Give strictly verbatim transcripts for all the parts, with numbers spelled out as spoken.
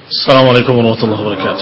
Assalamualaikum warahmatullahi wabarakatuh.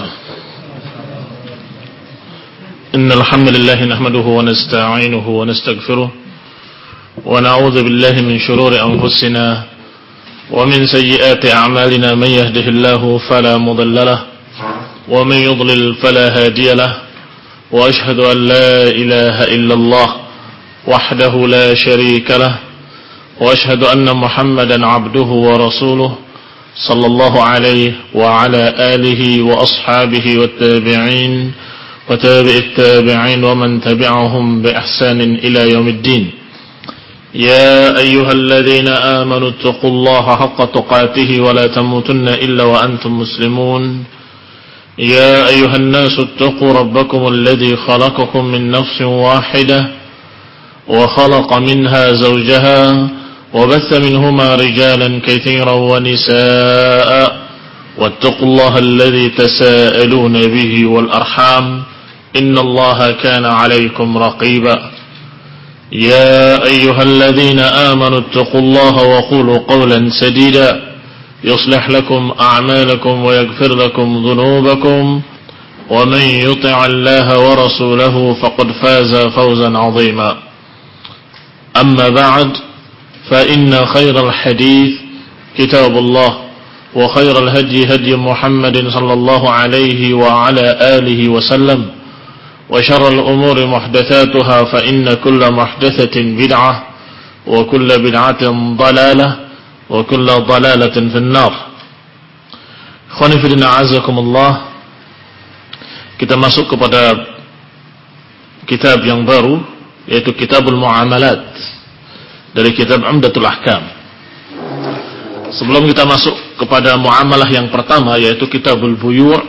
Innal hamdalillah nahmaduhu wa nasta'inuhu wa nastaghfiruh wa na'udzu billahi min shururi anfusina wa min sayyiati a'malina man yahdihillahu fala mudilla lahu wa man yudlil fala hadiya lahu wa ashhadu an la ilaha illallah wahdahu la sharika lahu wa ashhadu anna Muhammadan 'abduhu wa rasuluhu sallallahu alaihi wa ala alihi wa ashabihi wat tabi'in wa tabi'it tabi'in wa man tabi'ahum bi ihsanin ila yaumiddin. Ya ayyuhalladzina amanu taqullaha haqqa tuqatih wa la tamutunna illa wa antum muslimun. Ya ayyuhan nasu taqu rabbakum alladzi khalaqakum min nafsin wahidah wa khalaqa minha zawjaha وبث منهما رجالا كثيرا ونساء واتقوا الله الذي تساءلون به والأرحام إن الله كان عليكم رقيبا يا أيها الذين آمنوا اتقوا الله وقولوا قولا سديدا يصلح لكم أعمالكم ويغفر لكم ذنوبكم ومن يطع الله ورسوله فقد فاز فوزا عظيما أما بعد فإن خير الحديث كتاب الله وخير الهدي هدي محمد صلى الله عليه وعلى آله وسلم وشر الأمور محدثاتها فإن كل محدثة بدعة وكل بدعة ضلالة وكل ضلالة في النار. Ikhwani fillah a'azakumullah. Kita masuk kepada kitab yang baru, yaitu Kitabul Muamalat dari kitab Umdatul Ahkam. Sebelum kita masuk kepada muamalah yang pertama, yaitu Kitabul Buyu',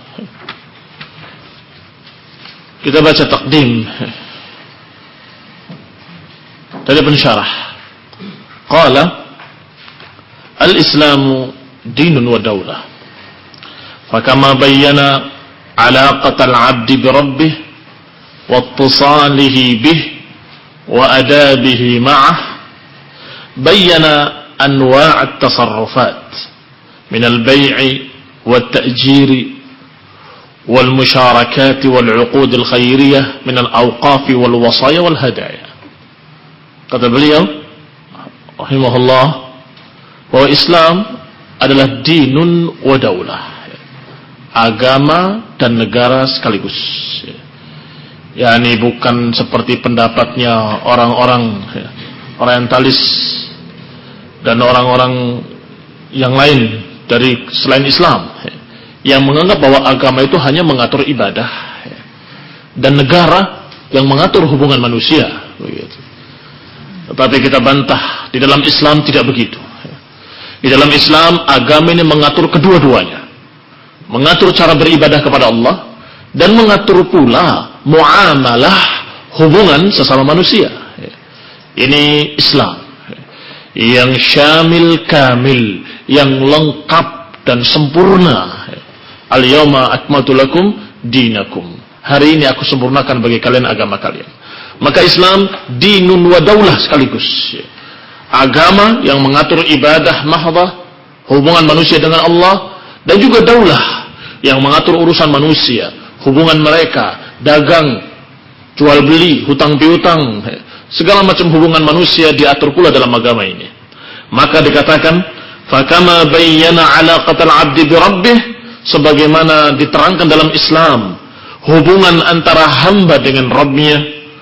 kita baca taqdim dari pensyarah. Qala al-Islamu dinun wa daulah, fakama bayyana alaqatal 'abdi bi rabbih wa ittisalihi bih wa adabihi ma'ah بين أنواع التصرفات من البيع والتأجير والمشاركات والعقود الخيرية من الأوقاف والوصايا والهدايا. Kata beliau rahimahullah bahwa Islam adalah dinun wa daulah, agama dan negara sekaligus. yakni bukan seperti pendapatnya orang-orang orientalis dan orang-orang yang lain dari selain Islam yang menganggap bahwa agama itu hanya mengatur ibadah dan negara yang mengatur hubungan manusia begitu. Tetapi kita bantah, di dalam Islam tidak begitu. Di dalam Islam agama ini mengatur kedua-duanya, mengatur cara beribadah kepada Allah dan mengatur pula muamalah hubungan sesama manusia. Ini Islam yang syamil kamil, yang lengkap dan sempurna. Al-yawma akmaltu lakum dinakum. Hari ini aku sempurnakan bagi kalian agama kalian. Maka Islam dinun wa daulah sekaligus. Agama yang mengatur ibadah mahdhah, hubungan manusia dengan Allah, dan juga daulah yang mengatur urusan manusia, hubungan mereka, dagang, jual beli, hutang piutang, segala macam hubungan manusia diatur pula dalam agama ini. Maka dikatakan fakama bayyana alaqatal 'abdi bi rabbih, sebagaimana diterangkan dalam Islam hubungan antara hamba dengan Rabbnya,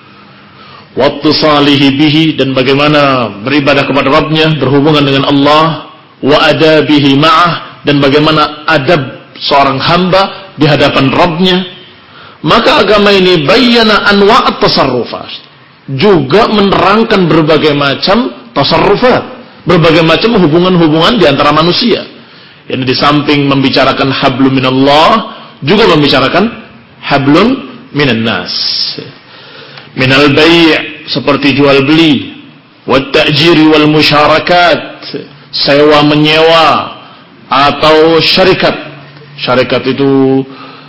wattisalihi bihi, dan bagaimana beribadah kepada Rabbnya, berhubungan dengan Allah, wa adabihi ma'ah, dan bagaimana adab seorang hamba di hadapan Rabbnya. Maka agama ini bayyana anwa'at tasarrufat, juga menerangkan berbagai macam tasarrufat, berbagai macam hubungan-hubungan di antara manusia. Ini di samping membicarakan hablum minallah, juga membicarakan hablum minan nas. Minal bai', seperti jual beli, wat ta'jiri wal musyarakat, sewa menyewa atau syarikat. Syarikat itu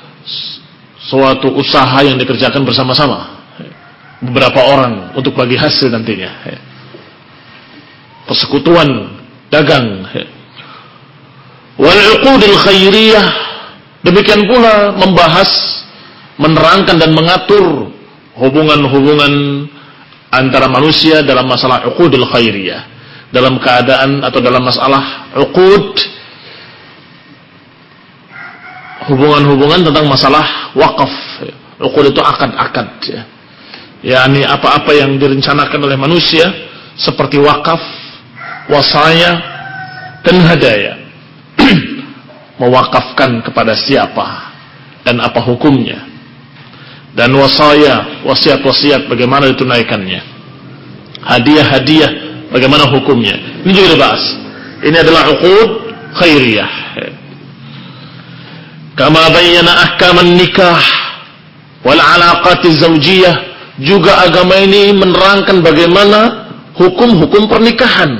suatu usaha yang dikerjakan bersama-sama beberapa orang untuk bagi hasil nantinya. Persekutuan dagang. Wal 'uqudil khairiyah, demikian pula membahas, menerangkan dan mengatur hubungan-hubungan antara manusia dalam masalah 'uqudil khairiyah, dalam keadaan atau dalam masalah 'uqud, hubungan-hubungan tentang masalah wakaf. 'Uqud itu akad-akad, ya. yakni apa-apa yang direncanakan oleh manusia seperti wakaf, wasaya, dan hadaya. Mewakafkan kepada siapa dan apa hukumnya, dan wasaya, wasiat-wasiat bagaimana ditunaikannya, hadiah-hadiah bagaimana hukumnya. Ini juga dibahas. Ini adalah 'uqud khairiyah. Kama bayyana ahkaman nikah wal 'alaqatiz zawjiyah, juga agama ini menerangkan bagaimana hukum-hukum pernikahan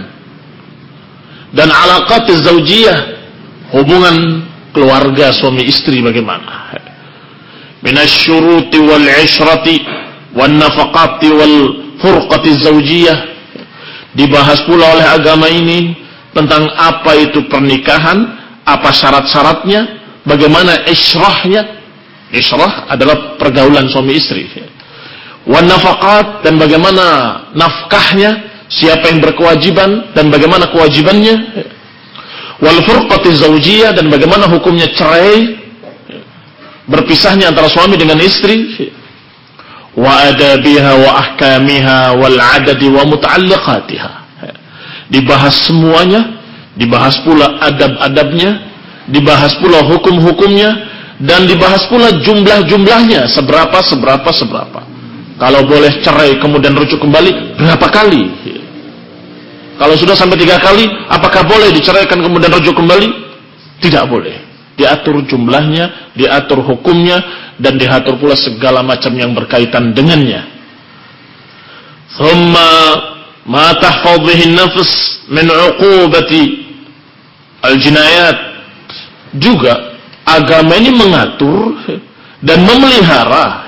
dan 'alaqatiz zawjiyah, hubungan keluarga suami istri bagaimana. Minasyuruti wal 'ishrati wan nafaqati wal furqati zawjiyah, dibahas pula oleh agama ini tentang apa itu pernikahan, apa syarat-syaratnya, bagaimana isyrahnya. Isyrah adalah pergaulan suami istri. Wan nafaqat, dan bagaimana nafkahnya, siapa yang berkewajiban dan bagaimana kewajibannya. Wal furqati zawjiyah, dan bagaimana hukumnya cerai, berpisahnya antara suami dengan istri. Wa adabiha wa ahkamiha wal adadi wa muta'alliqatiha, dibahas semuanya, dibahas pula adab-adabnya, dibahas pula hukum-hukumnya, dan dibahas pula jumlah-jumlahnya, seberapa, seberapa, seberapa. Kalau boleh cerai kemudian rujuk kembali, berapa kali? Kalau sudah sampai tiga kali, apakah boleh diceraikan kemudian rujuk kembali? Tidak boleh. Diatur jumlahnya, diatur hukumnya, dan diatur pula segala macam yang berkaitan dengannya. Thumma ma tahfadh bihi an-nafs min 'uqubati al-jinayat, juga agama ini mengatur dan memelihara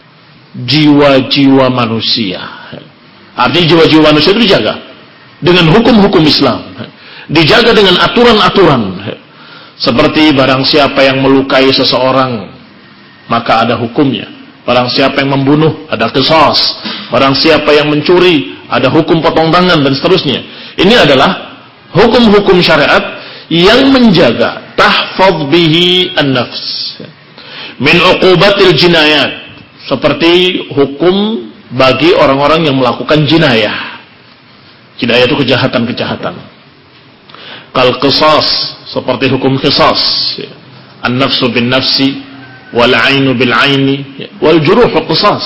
jiwa-jiwa manusia. Artinya jiwa-jiwa manusia itu dijaga dengan hukum-hukum Islam, dijaga dengan aturan-aturan. Seperti barang siapa yang melukai seseorang, maka ada hukumnya. Barang siapa yang membunuh, ada qisas. Barang siapa yang mencuri, ada hukum potong tangan, dan seterusnya. Ini adalah hukum-hukum syariat yang menjaga tahfadz bihi an-nafs min 'uqubatil jinayat, seperti hukum bagi orang-orang yang melakukan jinayah. Jinayah itu kejahatan-kejahatan. Kal qisas, seperti hukum qisas, an-nafsu bin nafsi wal 'ainu bil 'aini wal juruh qisas.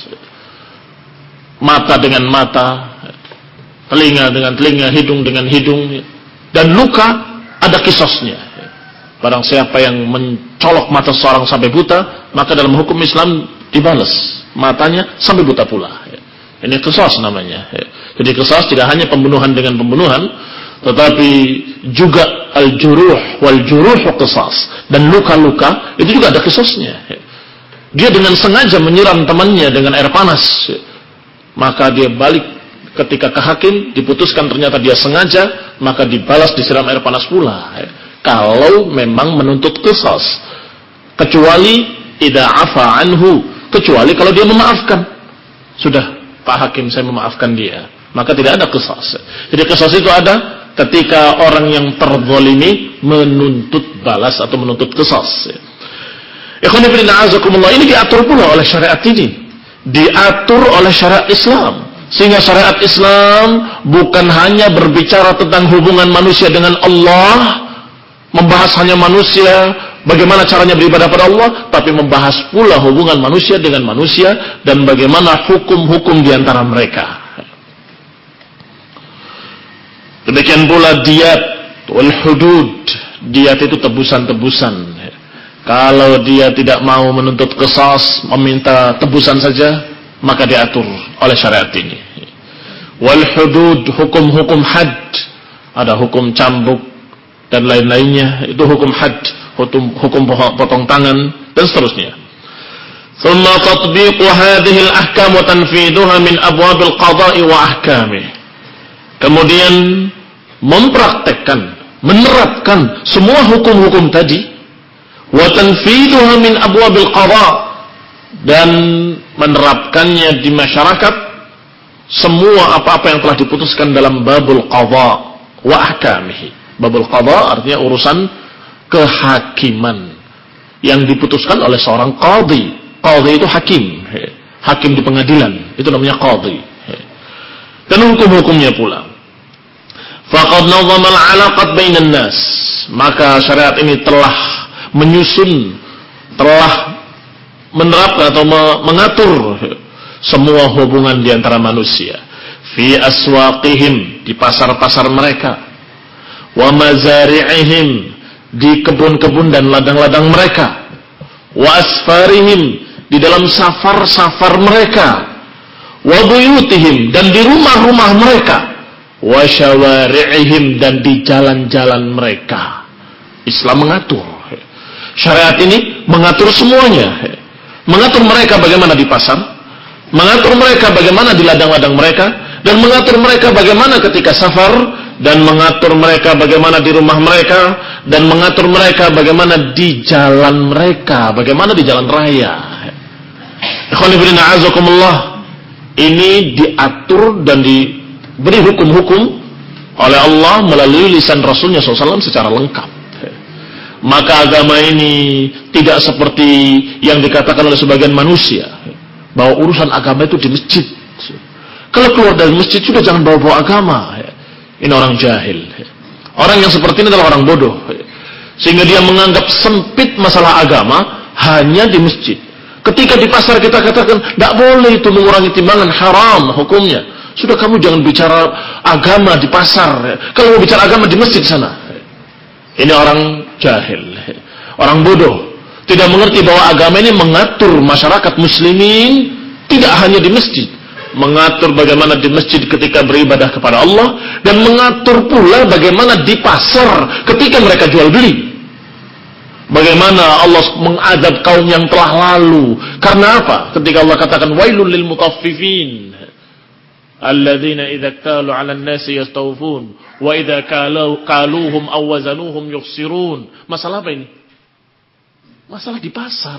Mata dengan mata, telinga dengan telinga, hidung dengan hidung, dan luka ada qisasnya. Barang siapa yang mencolok mata seorang sampai buta, maka dalam hukum Islam dibalas matanya sampai buta pula. Ini qisas namanya. Jadi qisas tidak hanya pembunuhan dengan pembunuhan, tetapi juga al-juruh wal juruh qisas, dan luka-luka itu juga ada qisasnya. Dia dengan sengaja menyiram temannya dengan air panas, maka dia balik ketika ke hakim, diputuskan ternyata dia sengaja, maka dibalas disiram air panas pula. Kalau memang menuntut qisas, kecuali idza afa anhu, kecuali kalau dia memaafkan. Sudah, Pak Hakim, saya memaafkan dia, maka tidak ada qisas. Jadi qisas itu ada ketika orang yang terzalimi menuntut balas atau menuntut qisas. Ikhwani fillah azakumullah, ini diatur pula oleh syariat ini, diatur oleh syariat Islam. Sehingga syariat Islam bukan hanya berbicara tentang hubungan manusia dengan Allah, membahas hanya manusia, bagaimana caranya beribadah pada Allah, tapi membahas pula hubungan manusia dengan manusia dan bagaimana hukum-hukum di antara mereka. Demikian pula diyat wal hudud. Diyat itu tebusan-tebusan. Kalau dia tidak mau menuntut qisas, meminta tebusan saja, maka diatur oleh syariat ini. Wal hudud, hukum-hukum had, ada hukum cambuk dan lain-lainnya, itu hukum had, hukum, hukum potong tangan dan seterusnya. Thumma tatbiqu hadhihi al-ahkam wa tanfiduha min abwab al-qada'i wa ahkamih. Kemudian mempraktekkan, menerapkan semua hukum-hukum tadi, wa tanfidhuha min abwabil qada, dan menerapkannya di masyarakat semua apa-apa yang telah diputuskan dalam babul qada wa ahkamihi. Babul qada artinya urusan kehakiman yang diputuskan oleh seorang qadhi. Qadhi itu hakim, hakim di pengadilan, itu namanya qadhi. Dan hukum-hukumnya pula. Faqad nazama al-'alaqat bainan nas, maka syariat ini telah menyusun, telah menerapkan atau mengatur semua hubungan di antara manusia. Fi aswaqihim, di pasar-pasar mereka, wa mazari'ihim, di kebun-kebun dan ladang-ladang mereka, wa asfarihim, di dalam safar-safar mereka, wa buyutihim, dan di rumah-rumah mereka, wa syawari'ihim, dan di jalan-jalan mereka. Islam mengatur. Syariat ini mengatur semuanya. Mengatur mereka bagaimana di pasar, mengatur mereka bagaimana di ladang-ladang mereka, dan mengatur mereka bagaimana ketika safar, dan mengatur mereka bagaimana di rumah mereka, dan mengatur mereka bagaimana di jalan mereka, bagaimana di jalan raya. Ikhwani fillah, a'azakumullah. Ini diatur dan diberi hukum-hukum oleh Allah melalui lisan Rasulnya shallallahu alaihi wasallam secara lengkap. Maka agama ini tidak seperti yang dikatakan oleh sebagian manusia, bahwa urusan agama itu di masjid. Kalau keluar dari masjid sudah jangan bawa-bawa agama. Ini orang jahil. Orang yang seperti ini adalah orang bodoh, sehingga dia menganggap sempit masalah agama hanya di masjid. Ketika di pasar kita katakan tidak boleh itu mengurangi timbangan, haram hukumnya. Sudah, kamu jangan bicara agama di pasar. Kalau mau bicara agama di masjid sana. Ini orang jahil, orang bodoh, tidak mengerti bahwa agama ini mengatur masyarakat muslimin tidak hanya di masjid, mengatur bagaimana di masjid ketika beribadah kepada Allah, dan mengatur pula bagaimana di pasar ketika mereka jual beli. Bagaimana Allah mengadab kaum yang telah lalu. Karena apa? Ketika Allah katakan wailul lil mutaffifin alladzina idza qalu 'alan nasi yastawfun wa idza qalu qaluhum aw wazanuhum yukhsirun. Masalah apa ini? Masalah di pasar.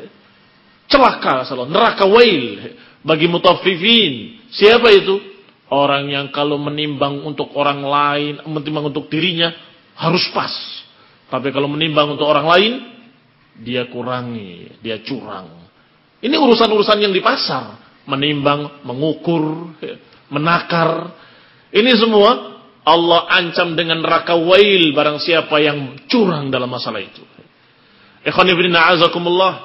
Celaka, salah, neraka wail bagi mutaffifin. Siapa itu? Orang yang kalau menimbang untuk orang lain, menimbang untuk dirinya harus pas. Tapi kalau menimbang untuk orang lain, dia kurangi, dia curang. Ini urusan-urusan yang di pasar. Menimbang, mengukur, menakar. Ini semua Allah ancam dengan neraka wail barang siapa yang curang dalam masalah itu. Ikhwan fillah, a'azakumullah.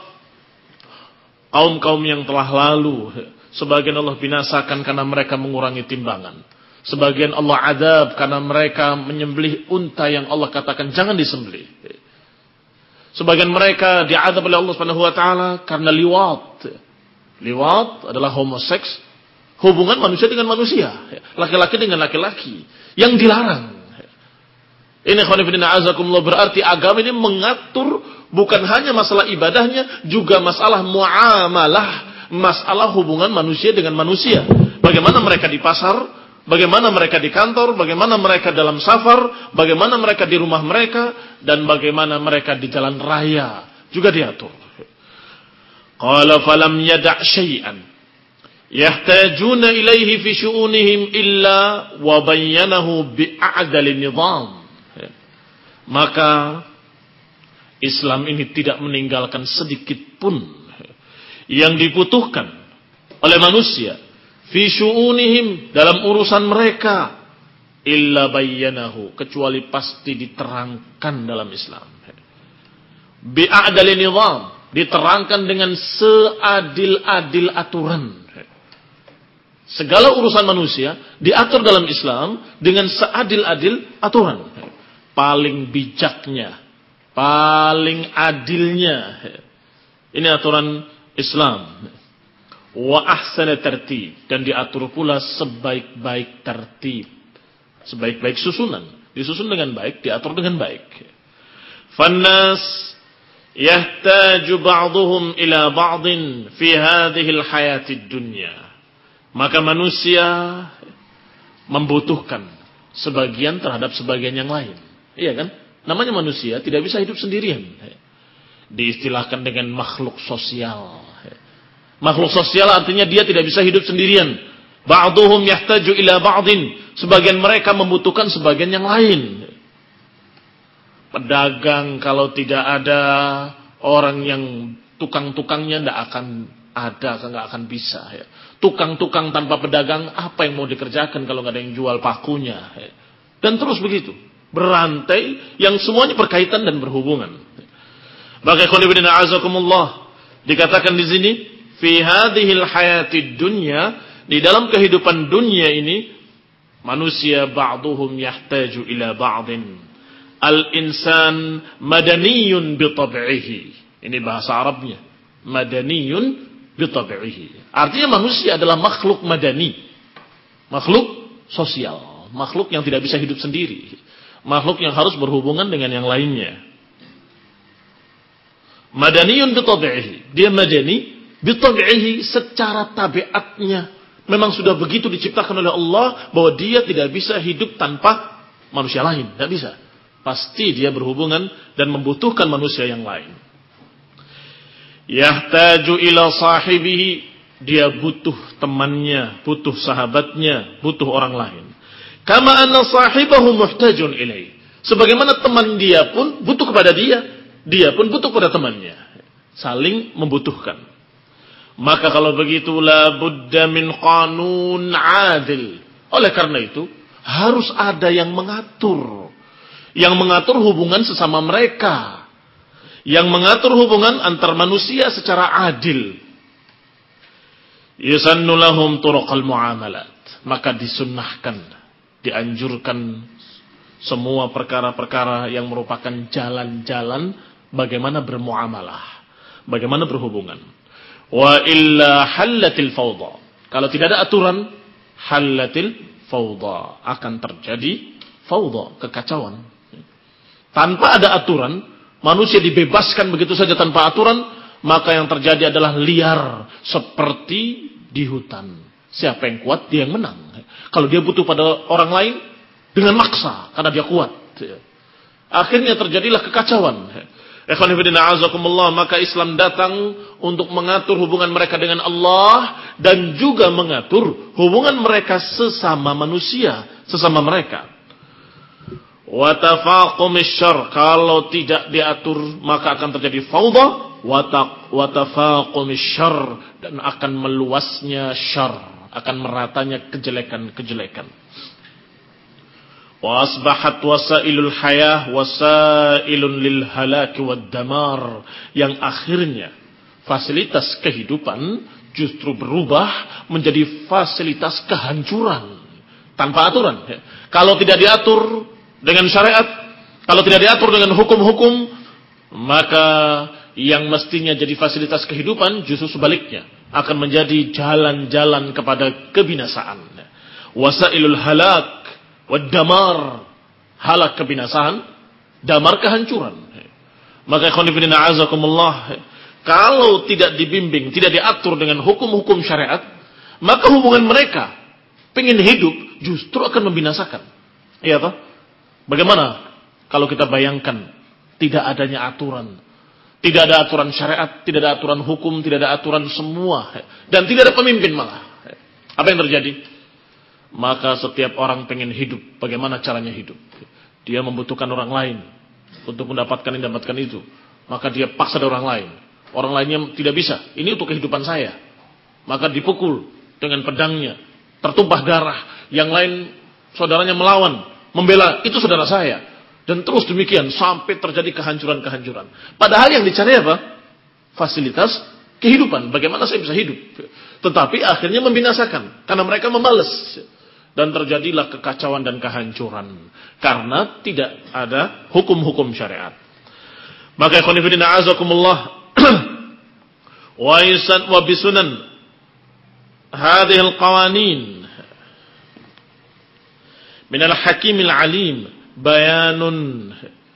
Kaum-kaum yang telah lalu, sebagian Allah binasakan karena mereka mengurangi timbangan. Sebagian Allah adab karena mereka menyembelih unta yang Allah katakan jangan disembelih. Sebagian mereka diadab oleh Allah Subhanahu wa taala karena liwat. Liwat adalah homoseks, hubungan manusia dengan manusia, laki-laki dengan laki-laki yang dilarang. Ini khonifidina azakumullah, berarti agama ini mengatur bukan hanya masalah ibadahnya, juga masalah muamalah, masalah hubungan manusia dengan manusia. Bagaimana mereka di pasar, bagaimana mereka di kantor, bagaimana mereka dalam safar, bagaimana mereka di rumah mereka, dan bagaimana mereka di jalan raya juga diatur. Qala falam yada' syai'an yahtajuna ilaihi fi syu'unihim illa wa bayyanahu bi'a'dali nizam. Maka Islam ini tidak meninggalkan sedikit pun yang dibutuhkan oleh manusia fi syu'unihim, dalam urusan mereka, illa bayyanahu, kecuali pasti diterangkan dalam Islam. Bi'a'dali nizam, diterangkan dengan seadil-adil aturan. Segala urusan manusia diatur dalam Islam dengan seadil-adil aturan. Paling bijaknya, paling adilnya, ini aturan Islam. Wa ahsana tertib, dan diatur pula sebaik-baik tertib, sebaik-baik susunan, disusun dengan baik, diatur dengan baik. Fannas yahtaju ba'dhum ila ba'din fi hadhihi al-hayati ad-dunya. Maka manusia membutuhkan sebagian terhadap sebagian yang lain. Iya kan? Namanya manusia tidak bisa hidup sendirian. Diistilahkan dengan makhluk sosial. Makhluk sosial artinya dia tidak bisa hidup sendirian. Ba'duhum yahtaju ila ba'din. Sebagian mereka membutuhkan sebagian yang lain. Pedagang kalau tidak ada orang yang tukang-tukangnya tidak akan ada, nggak akan bisa. Ya. Tukang-tukang tanpa pedagang, apa yang mau dikerjakan kalau nggak ada yang jual pakunya? Ya. Dan terus begitu, berantai yang semuanya berkaitan dan berhubungan. Maka ikhwan a'azakumullah, dikatakan di sini, fi hadhil hayatid dunya, di dalam kehidupan dunia ini, manusia ba'duhum yahtaju ila ba'din. Al-insan madaniyun bi tab'ihi. Ini bahasa Arabnya. Madaniyun bi tab'ihi. Artinya manusia adalah makhluk madani. Makhluk sosial. Makhluk yang tidak bisa hidup sendiri. Makhluk yang harus berhubungan dengan yang lainnya. Madaniyun bi tab'ihi. Dia madani bi tab'ihi secara tabiatnya. Memang sudah begitu diciptakan oleh Allah bahwa dia tidak bisa hidup tanpa manusia lain. Tidak bisa. Pasti dia berhubungan dan membutuhkan manusia yang lain. Yahtaju ila sahibihi, dia butuh temannya, butuh sahabatnya, butuh orang lain. Kama anna sahibahu muhtajun ilaih. Sebagaimana teman dia pun butuh kepada dia, dia pun butuh kepada temannya. Saling membutuhkan. Maka kalau begitu la budda min qanun adil. Oleh karena itu harus ada yang mengatur. Yang mengatur hubungan sesama mereka. Yang mengatur hubungan antar manusia secara adil. Yusannu lahum turuqal muamalat. Maka disunnahkan, dianjurkan semua perkara-perkara yang merupakan jalan-jalan bagaimana bermuamalah, bagaimana berhubungan. Wa illa hallatil fawda. Kalau tidak ada aturan, hallatil fawda, akan terjadi fawda, kekacauan. Tanpa ada aturan, manusia dibebaskan begitu saja tanpa aturan, maka yang terjadi adalah liar seperti di hutan. Siapa yang kuat, dia yang menang. Kalau dia butuh pada orang lain, dengan maksa, karena dia kuat. Akhirnya terjadilah kekacauan. Ikhwan fillah a'azakumullah, maka Islam datang untuk mengatur hubungan mereka dengan Allah dan juga mengatur hubungan mereka sesama manusia, sesama mereka. Wa tafaqumish syarr, kalau tidak diatur maka akan terjadi fawda. Wa tafaqumish syarr, dan akan meluasnya syarr, akan meratanya kejelekan-kejelekan. Wa asbahat wasailul hayah wasailun lil halak wad damar, yang akhirnya fasilitas kehidupan justru berubah menjadi fasilitas kehancuran tanpa aturan. Kalau tidak diatur dengan syariat, kalau tidak diatur dengan hukum-hukum, maka yang mestinya jadi fasilitas kehidupan justru sebaliknya akan menjadi jalan-jalan kepada kebinasaan. Wasailul halak wad damar, halak kebinasaan, damar kehancuran. Maka ikhwan fillah a'azakumullah, kalau tidak dibimbing, tidak diatur dengan hukum-hukum syariat, maka hubungan mereka pengen hidup justru akan membinasakan. Iya toh? Bagaimana kalau kita bayangkan tidak adanya aturan, tidak ada aturan syariat, tidak ada aturan hukum, tidak ada aturan semua, dan tidak ada pemimpin malah. Apa yang terjadi? Maka setiap orang pengen hidup. Bagaimana caranya hidup? Dia membutuhkan orang lain untuk mendapatkan yang dapatkan itu. Maka dia paksa dari orang lain. Orang lainnya tidak bisa. Ini untuk kehidupan saya. Maka dipukul dengan pedangnya, tertumpah darah. Yang lain saudaranya melawan, membela, itu saudara saya. Dan terus demikian sampai terjadi kehancuran-kehancuran. Padahal yang dicari apa? Fasilitas kehidupan. Bagaimana saya bisa hidup? Tetapi akhirnya membinasakan. Karena mereka membalas. Dan terjadilah kekacauan dan kehancuran. Karena tidak ada hukum-hukum syariat. Maka ikhwan fillah a'azakumullah, wa bisunan hadhil qawanin min al-hakimil alim bayanun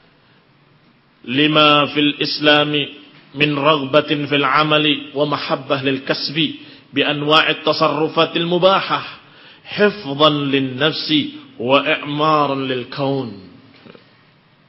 lima fil islami min raghbatin fil amali wa mahabbah lil kasbi bi anwa'it tasarrufatil mubahah hifdhan lin nafsi wa i'maran lil kaun.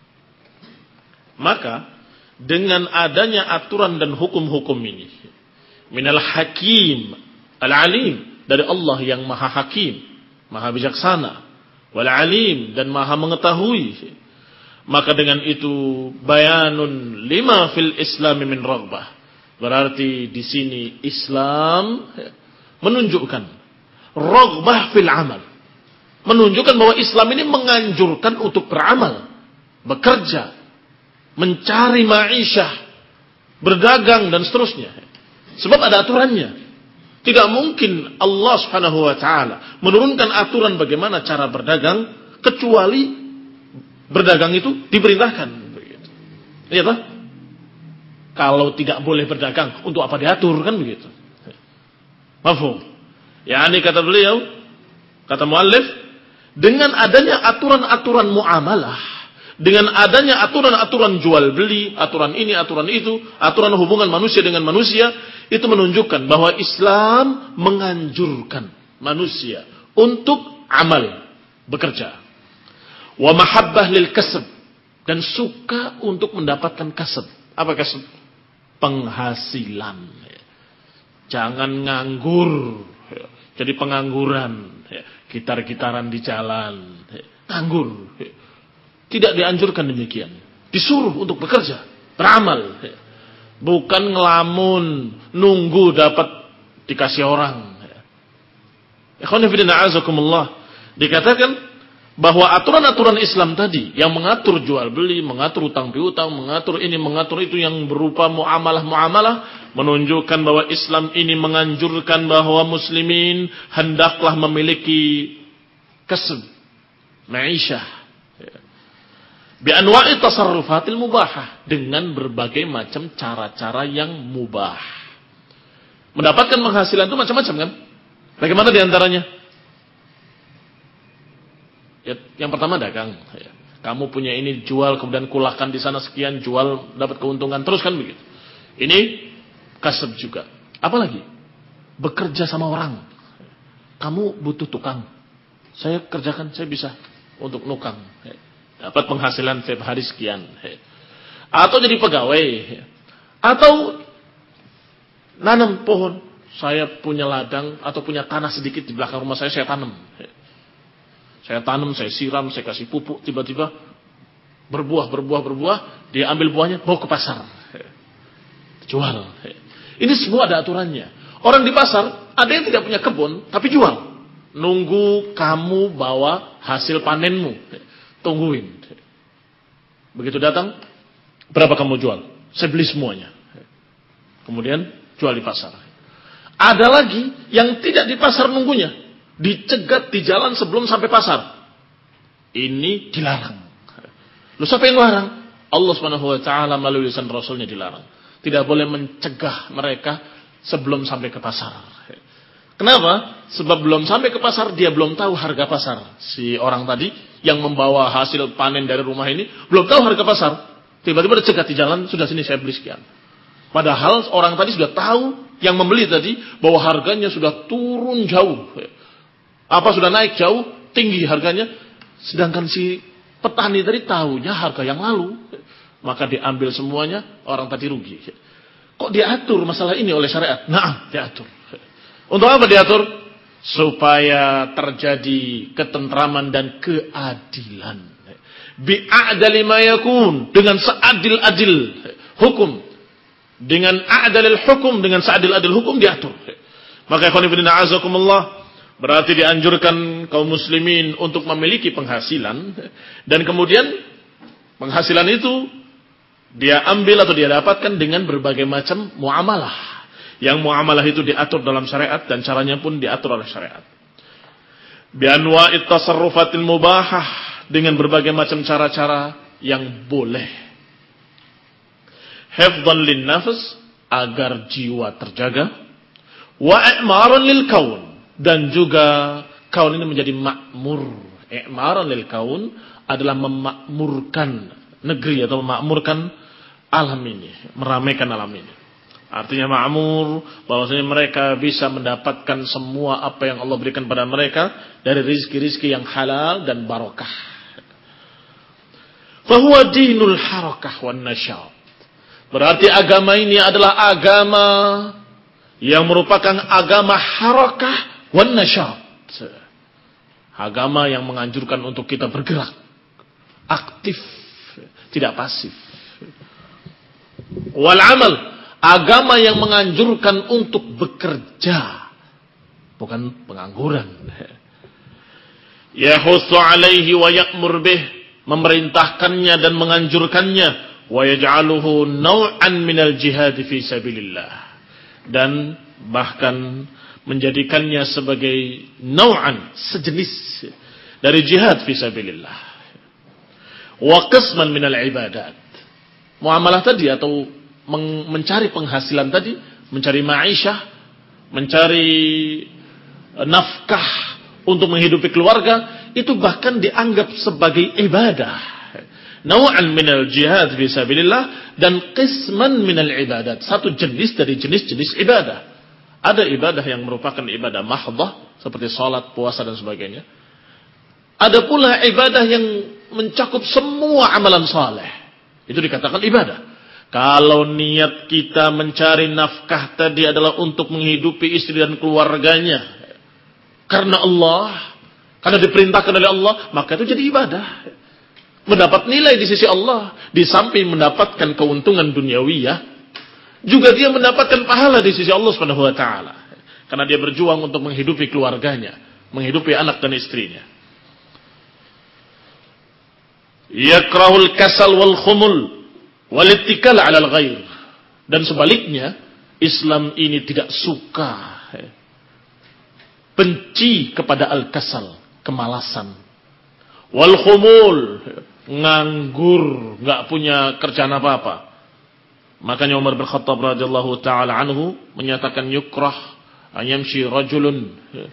Maka dengan adanya aturan dan hukum-hukum ini, minal hakim al-alim, dari Allah yang maha hakim, maha bijaksana, wal alim, dan maha mengetahui, maka dengan itu bayanun lima fil Islam min raghbah. Berarti di sini Islam menunjukkan raghbah fil amal, menunjukkan bahwa Islam ini menganjurkan untuk beramal, bekerja, mencari ma'isyah, berdagang dan seterusnya. Sebab ada aturannya. Tidak mungkin Allah Subhanahu wa taala menurunkan aturan bagaimana cara berdagang kecuali berdagang itu diperintahkan. Iya toh? Kalau tidak boleh berdagang, untuk apa diatur, kan begitu. Mafhum? Ya, ini kata beliau, kata muallif, dengan adanya aturan-aturan muamalah, dengan adanya aturan-aturan jual beli, aturan ini, aturan itu, aturan hubungan manusia dengan manusia, itu menunjukkan bahwa Islam menganjurkan manusia untuk amal, bekerja. Wa mahabbah lil kasb, dan suka untuk mendapatkan kasb. Apa kasb? Penghasilan. Jangan nganggur, jadi pengangguran, gitar-gitaran di jalan, nganggur. Tidak dianjurkan demikian. Disuruh untuk bekerja, beramal. Bukan ngelamun, nunggu dapat dikasih orang. Ikhwan fillah a'azakumullah. Dikatakan bahwa aturan-aturan Islam tadi yang mengatur jual beli, mengatur utang piutang, mengatur ini, mengatur itu yang berupa muamalah-muamalah, menunjukkan bahwa Islam ini menganjurkan bahwa muslimin hendaklah memiliki kasb, ma'isyah, bi anwa'i tasarrufatil mubahah, dengan berbagai macam cara-cara yang mubah. Mendapatkan penghasilan itu macam-macam kan? Bagaimana diantaranya? Ya, yang pertama dagang. Ya. Kamu punya ini, jual, kemudian kulahkan di sana sekian, jual, dapat keuntungan, terus kan begitu. Ini kasab juga. Apalagi? Bekerja sama orang. Kamu butuh tukang. Saya kerjakan, saya bisa untuk nukang. Ya. Dapat penghasilan setiap hari sekian. Ya. Atau jadi pegawai. Ya. Atau nanam pohon. Saya punya ladang atau punya tanah sedikit di belakang rumah saya, saya tanam. Ya. Saya tanam, saya siram, saya kasih pupuk, tiba-tiba berbuah, berbuah, berbuah, dia ambil buahnya, bawa ke pasar. Jual. Ini semua ada aturannya. Orang di pasar, ada yang tidak punya kebun, tapi jual. Nunggu kamu bawa hasil panenmu. Tungguin. Begitu datang, berapa kamu jual? Saya beli semuanya. Kemudian jual di pasar. Ada lagi yang tidak di pasar nunggunya. Dicegat di jalan sebelum sampai pasar. Ini dilarang. Lu siapa yang larang? Allah Subhanahu wa taala melalui lisan Rasulnya dilarang. Tidak boleh mencegah mereka sebelum sampai ke pasar. Kenapa? Sebab belum sampai ke pasar, dia belum tahu harga pasar. Si orang tadi yang membawa hasil panen dari rumah ini belum tahu harga pasar. Tiba-tiba dicegat di jalan, sudah sini saya beli sekian. Padahal orang tadi sudah tahu, yang membeli tadi, bahwa harganya sudah turun jauh. Apa sudah naik jauh, tinggi harganya. Sedangkan si petani tadi tahunya harga yang lalu. Maka diambil semuanya, orang tadi rugi. Kok diatur masalah ini oleh syariat? Nah, diatur. Untuk apa diatur? Supaya terjadi ketentraman dan keadilan. Bi'a'dali ma yakun, dengan seadil-adil hukum. Dengan a'dalil hukum, dengan seadil-adil hukum diatur. Maka ikhwan fillah a'azakumullah, berarti dianjurkan kaum muslimin untuk memiliki penghasilan, dan kemudian penghasilan itu dia ambil atau dia dapatkan dengan berbagai macam muamalah. Yang muamalah itu diatur dalam syariat dan caranya pun diatur oleh syariat. Bi anwa'it tasarrufatil mubahah, dengan berbagai macam cara-cara yang boleh. Hifdhan lin nafs, agar jiwa terjaga. Wa i'maran lil kaun, dan juga kaun ini menjadi makmur. I'maran lil kaun adalah memakmurkan negeri atau memakmurkan alam ini, meramaikan alam ini. Artinya makmur, bahwasanya mereka bisa mendapatkan semua apa yang Allah berikan pada mereka dari rizki-rizki yang halal dan barokah. Fahuwa dinul harakah wan nasyat. Berarti agama ini adalah agama yang merupakan agama harakah wan nasyat. Agama yang menganjurkan untuk kita bergerak, aktif, tidak pasif. Wal amal, agama yang menganjurkan untuk bekerja, bukan pengangguran. Yahussu alaihi wa ya'mur bih, memerintahkannya dan menganjurkannya, wa yaj'aluhu naw'an minal jihad fi sabilillah, dan bahkan menjadikannya sebagai naw'an, sejenis dari jihad fi sabilillah, wa qisman minal ibadat. Muamalah tadi atau men- mencari penghasilan tadi, mencari ma'isyah, mencari nafkah untuk menghidupi keluarga, itu bahkan dianggap sebagai ibadah. Naw'an minal jihad fi sabilillah dan qisman minal ibadat, satu jenis dari jenis-jenis ibadah. Ada ibadah yang merupakan ibadah mahdhah seperti salat, puasa dan sebagainya. Ada pula ibadah yang mencakup semua amalan saleh. Itu dikatakan ibadah. Kalau niat kita mencari nafkah tadi adalah untuk menghidupi istri dan keluarganya karena Allah, karena diperintahkan oleh Allah, maka itu jadi ibadah. Mendapat nilai di sisi Allah, di samping mendapatkan keuntungan duniawiyah, juga dia mendapatkan pahala di sisi Allah Subhanahu wa taala. Karena dia berjuang untuk menghidupi keluarganya, menghidupi anak dan istrinya. Yakrahul kasal wal khumul wal ittikal 'alal ghair. Dan sebaliknya, Islam ini tidak suka, benci kepada al-kasal, kemalasan. Wal khumul, nganggur, enggak punya kerjaan apa-apa. Makanya Umar bin Khattab radhiyallahu taala anhu menyatakan yukrah ayamshi rajulun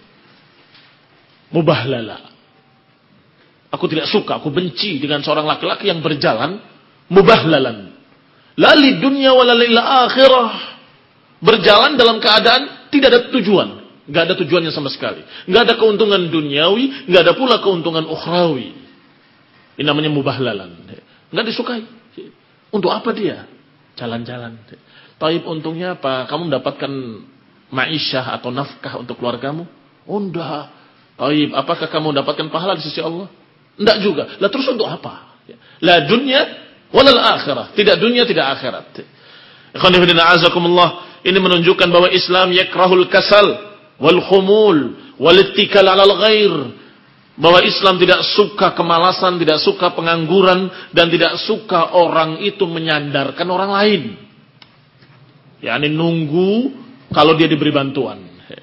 mubahlala. Aku tidak suka, aku benci dengan seorang laki-laki yang berjalan mubahlalan. La li dunya wala lil akhirah. Berjalan dalam keadaan tidak ada tujuan, enggak ada tujuannya sama sekali. Enggak ada keuntungan duniawi, enggak ada pula keuntungan ukhrawi. Ini namanya mubahlalan. Enggak disukai. Untuk apa dia? Jalan-jalan. Taib, untungnya apa? Kamu mendapatkan ma'isyah atau nafkah untuk keluargamu? Oh, enggak. Taib, apakah kamu mendapatkan pahala di sisi Allah? Enggak juga. Lah terus untuk apa? La dunya walal akhirah. Tidak dunia, tidak akhirat. Ikhwan fillah azakumullah. Ini menunjukkan bahwa Islam yakrahul kasal wal khumul wal ittikal 'alal ghair. Bahwa Islam tidak suka kemalasan, tidak suka pengangguran, dan tidak suka orang itu menyandarkan orang lain. yakni nunggu kalau dia diberi bantuan.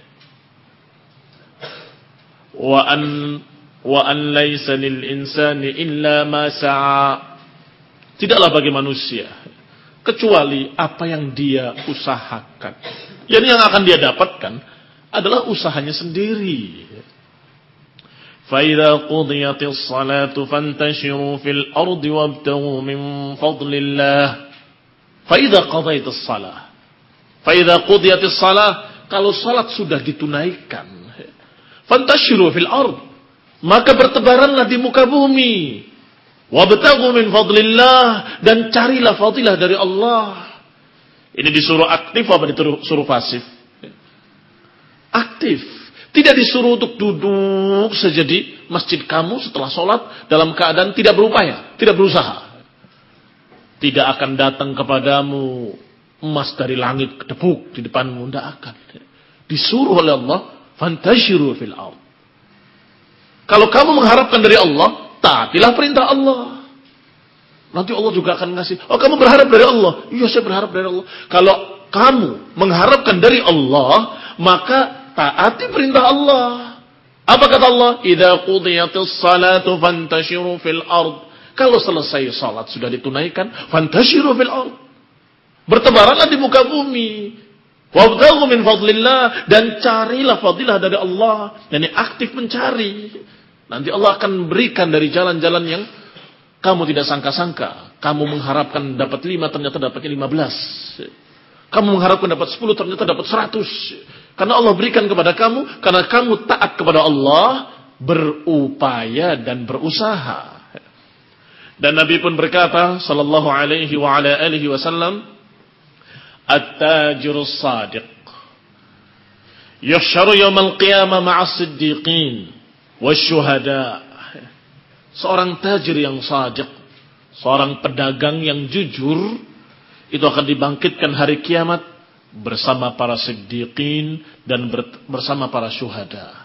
Wa an wa an laisa lil insani illa ma sa'a. Tidaklah bagi manusia kecuali apa yang dia usahakan. Yani yang akan dia dapatkan adalah usahanya sendiri. Fa idza qudiyatis salatu fantashiru fil ardi wabtaghu min fadlillah. Fa idza qadaitus salah. Fa idza qudiyatis salah, kalau salat sudah ditunaikan, fantashiru fil ardi, maka bertebaranlah di muka bumi. Wabtaghu min fadlillah, dan carilah fadilah dari Allah. Ini disuruh aktif apa disuruh pasif? Aktif. Tidak disuruh untuk duduk saja di masjid kamu setelah sholat dalam keadaan tidak berupaya, tidak berusaha. Tidak akan datang kepadamu emas dari langit kedebuk di depanmu, tidak akan. Disuruh oleh Allah, fantashiru fil ardh. Kalau kamu mengharapkan dari Allah, taatilah perintah Allah. Nanti Allah juga akan ngasih. Oh, kamu berharap dari Allah? Iya, saya berharap dari Allah. Kalau kamu mengharapkan dari Allah, maka taati perintah Allah. Apa kata Allah? Idza qudiyatis salatu fantashiru fil ard. Kalau selesai salat sudah ditunaikan, fantashiru fil ard. Bertebaranlah di muka bumi. Wabtaghu min fadlillah, dan carilah fadilah dari Allah. Dan aktif mencari. Nanti Allah akan berikan dari jalan-jalan yang kamu tidak sangka-sangka. Kamu mengharapkan dapat lima, ternyata dapatnya lima belas. Kamu mengharapkan dapat sepuluh, ternyata dapat seratus. Karena Allah berikan kepada kamu, karena kamu taat kepada Allah, berupaya dan berusaha. Dan Nabi pun berkata sallallahu alaihi wa ala alihi wasallam, "At-tajirus shadiq yuhsyaru yaumal qiyamah ma'as siddiqin wasyuhada." Seorang tajir yang shadiq, seorang pedagang yang jujur, itu akan dibangkitkan hari kiamat bersama para siddiqin dan bersama para syuhada.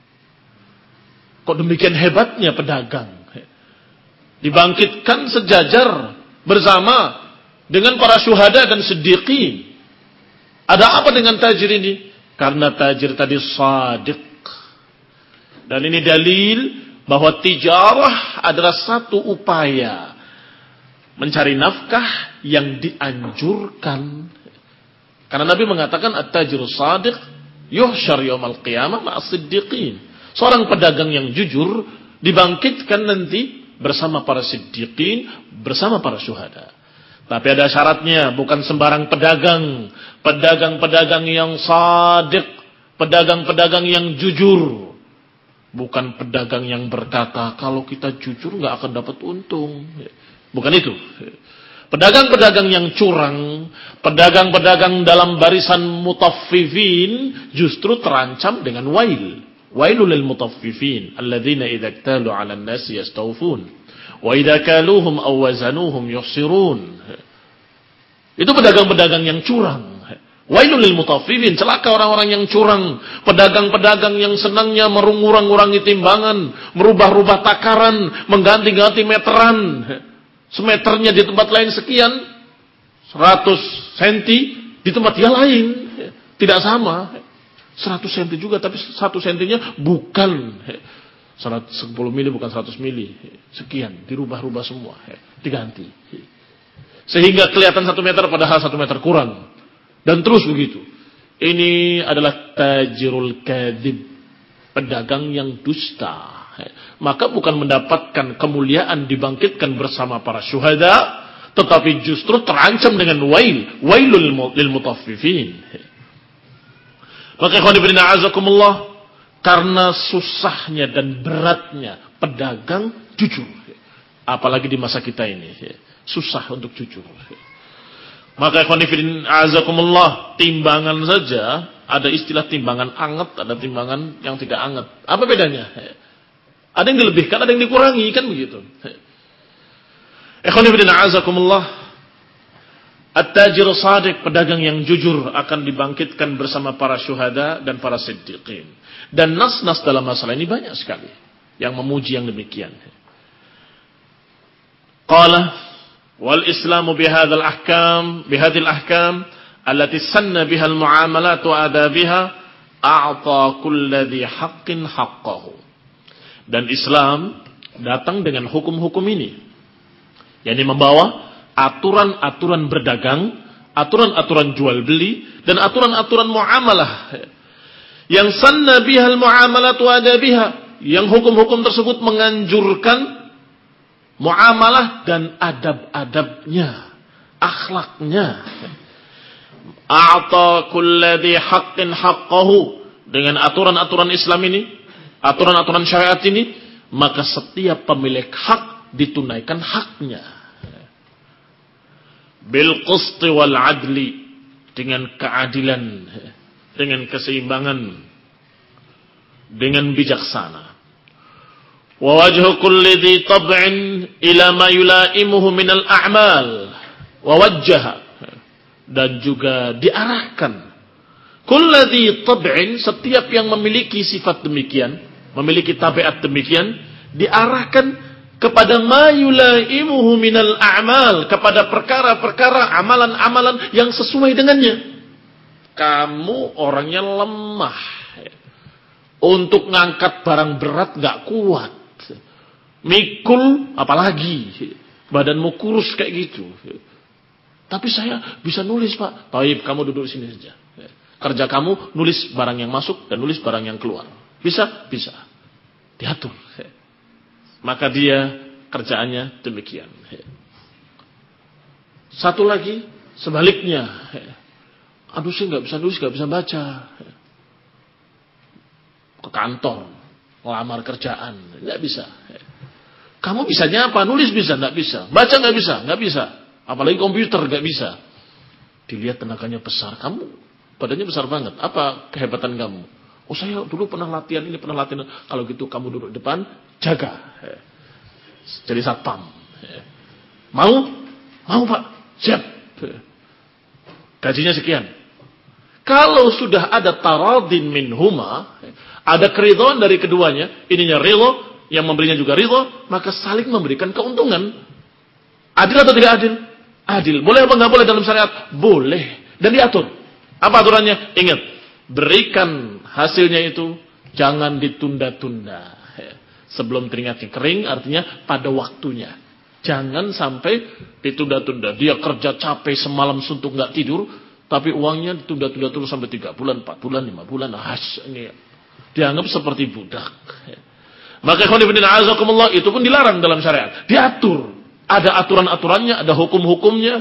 Kok demikian hebatnya pedagang? Dibangkitkan sejajar bersama dengan para syuhada dan siddiqin. Ada apa dengan tajir ini? Karena tajir tadi shadiq. Dan ini dalil bahwa tijarah adalah satu upaya mencari nafkah yang dianjurkan. Karena Nabi mengatakan at-tajiru shadiq yuhsyar yaumal qiyamah ma'as siddiqin. Seorang pedagang yang jujur dibangkitkan nanti bersama para siddiqin, bersama para syuhada. Tapi ada syaratnya, bukan sembarang pedagang. Pedagang-pedagang yang shadiq, pedagang-pedagang yang jujur. Bukan pedagang yang berkata, kalau kita jujur gak akan dapat untung. Bukan itu. Pedagang-pedagang yang curang, pedagang-pedagang dalam barisan mutaffifin, justru terancam dengan wail. Wailul lil mutaffifin alladzina idza iktalu 'alan nasi yastawfun wa idza kaluhum aw wazanuhum yukhsirun. Itu pedagang-pedagang yang curang. Wailul lil mutaffifin, celaka orang-orang yang curang, pedagang-pedagang yang senangnya merungurang-urangi timbangan, merubah-rubah takaran, mengganti-ganti meteran. Semeternya di tempat lain sekian, seratus senti di tempat yang lain, tidak sama. seratus senti juga, tapi satu sentinya bukan seratus sepuluh mili, bukan seratus mili. Sekian, dirubah-rubah semua, diganti. Sehingga kelihatan satu meter padahal satu meter kurang. Dan terus begitu. Ini adalah tajirul kadhib, pedagang yang dusta. Maka bukan mendapatkan kemuliaan dibangkitkan bersama para syuhada, tetapi justru terancam dengan wail, wailul lil mutaffifin. Maka ikhwan fillah a'azakumullah, karena susahnya dan beratnya pedagang jujur, apalagi di masa kita ini susah untuk jujur. Maka ikhwan fillah a'azakumullah, timbangan saja ada istilah timbangan anget, ada timbangan yang tidak anget. Apa bedanya? Ada yang dilebihkan, ada yang dikurangi, kan begitu. Ikhwan fillah a'azakumullah, at-tajir shadiq, pedagang yang jujur, akan dibangkitkan bersama para syuhada dan para siddiqin. Dan nas-nas dalam masalah ini banyak sekali yang memuji yang demikian. Qala wal islamu bihadzal ahkam bihadzal ahkam allati sanna biha al-muamalat wa adabiha a'ta kulli dhi haqqin haqqahu. Dan Islam datang dengan hukum-hukum ini, yakni membawa aturan-aturan berdagang, aturan-aturan jual beli, dan aturan-aturan muamalah. Yang sanna bihal muamalat wa adabiha, yang hukum-hukum tersebut menganjurkan muamalah dan adab-adabnya, akhlaknya. A'ta kulladhi haqqin haqqahu, dengan aturan-aturan Islam ini, aturan-aturan syariat ini, maka setiap pemilik hak ditunaikan haknya. Bil qisti wal adli, dengan keadilan, dengan keseimbangan, dengan bijaksana. Wa wajhu kulli dhi tab'in ila ma yulaimuhu min al a'mal wa wajjaha, dan juga diarahkan kulli dhi tab'in, setiap yang memiliki sifat demikian, memiliki tabiat demikian, diarahkan kepada ma yulaimuhu minal a'mal, kepada perkara-perkara amalan-amalan yang sesuai dengannya. Kamu orangnya lemah, untuk ngangkat barang berat gak kuat, mikul apalagi, badanmu kurus kayak gitu. Tapi saya bisa nulis, Pak. Baik, kamu duduk sini saja. Kerja kamu nulis barang yang masuk dan nulis barang yang keluar. Bisa? Bisa. Diatur. Maka dia kerjaannya demikian. Satu lagi sebaliknya, aduh saya nggak bisa nulis, nggak bisa baca. Ke kantor, ngelamar kerjaan, nggak bisa. Kamu bisanya apa? Nulis bisa? Nggak bisa. Baca nggak bisa? Nggak bisa. Apalagi komputer nggak bisa. Dilihat tenaganya besar. Kamu badannya besar banget. Apa kehebatan kamu? Oh, saya dulu pernah latihan ini, pernah latihan. Kalau gitu kamu duduk depan, jaga. Jadi satpam. Mau? Mau, Pak. Siap. Gajinya sekian. Kalau sudah ada taradin minhuma, ada keridhaan dari keduanya, ininya ridho, yang memberinya juga ridho, maka saling memberikan keuntungan. Adil atau tidak adil? Adil. Boleh apa nggak boleh dalam syariat? Boleh. Dan diatur. Apa aturannya? Ingat, berikan hasilnya itu, jangan ditunda-tunda. Sebelum keringatnya kering, artinya pada waktunya. Jangan sampai ditunda-tunda. Dia kerja capek semalam suntuk nggak tidur, tapi uangnya ditunda-tunda terus sampai tiga bulan, empat bulan, lima bulan. Has, ini dianggap seperti budak. Maka ikhwanifidin azakumullah, itu pun dilarang dalam syariat. Diatur. Ada aturan-aturannya, ada hukum-hukumnya.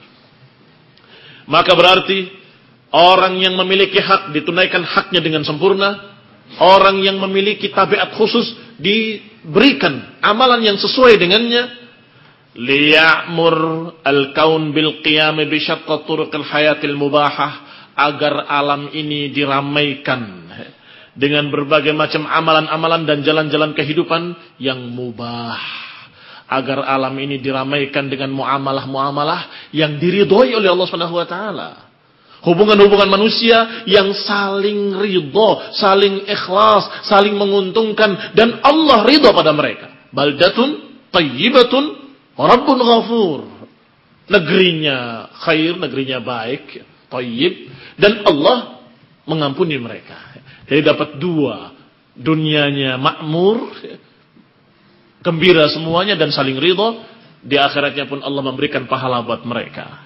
Maka berarti orang yang memiliki hak ditunaikan haknya dengan sempurna. Orang yang memiliki tabiat khusus diberikan amalan yang sesuai dengannya. Liya'mur al-kaun bil qiyam bi syatta turuqil hayatil mubahah, agar alam ini diramaikan dengan berbagai macam amalan-amalan dan jalan-jalan kehidupan yang mubah. Agar alam ini diramaikan dengan muamalah-muamalah yang diridhoi oleh Allah Subhanahu wa taala. Hubungan-hubungan manusia yang saling ridho, saling ikhlas, saling menguntungkan, dan Allah ridho pada mereka. Baldatun thayyibatun wa rabbun ghafur. Negerinya khair, negerinya baik, thayyib, dan Allah mengampuni mereka. Jadi dapat dua, dunianya makmur, gembira semuanya dan saling ridho. Di akhiratnya pun Allah memberikan pahala buat mereka.